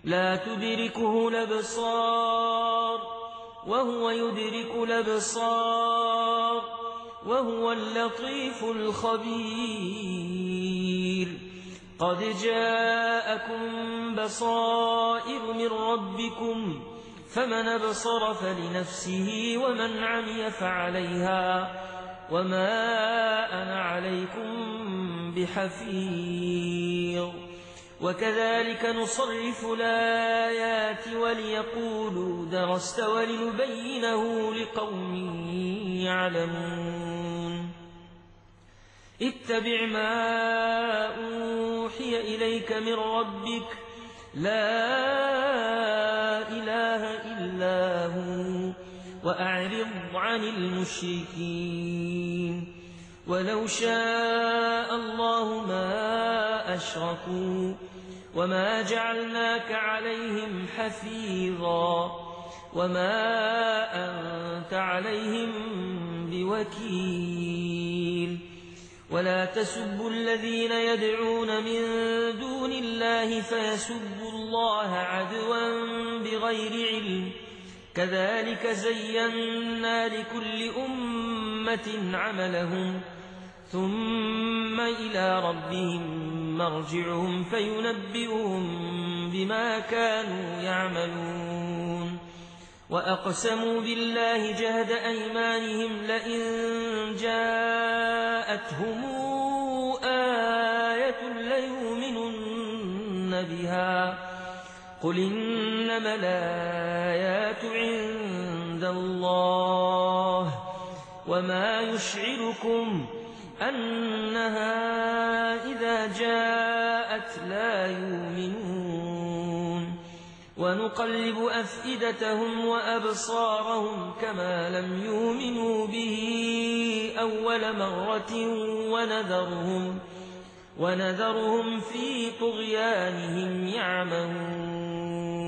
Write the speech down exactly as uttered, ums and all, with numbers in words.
لا تدركه الأبصار وهو يدرك الأبصار وهو اللطيف الخبير قد جاءكم بصائر من ربكم فمن أبصر فلنفسه ومن عمي فعليها وما أنا عليكم بحفيظ وكذلك نصرف الآيات وليقولوا درست ولنبينه لقوم يعلمون اتبع ما أوحي إليك من ربك لا إله إلا هو وأعرض عن المشركين ولو شاء الله ما أشركوا وما جعلناك عليهم حفيظا وما أنت عليهم بوكيل ولا تسبوا الذين يدعون من دون الله فيسبوا الله عدوا بغير علم كذلك زينا لكل أمة عملهم ثم إلى ربهم مرجعهم فينبئهم بما كانوا يعملون وأقسموا بالله جهد أيمانهم لئن جاءتهم آية ليؤمنن بها قل إنما الآيات عند الله وما يشعركم أنها إذا جاءت لا يؤمنون ونقلب أفئدتهم وأبصارهم كما لم يؤمنوا به أول مرة ونذرهم, ونذرهم في طغيانهم يعمهون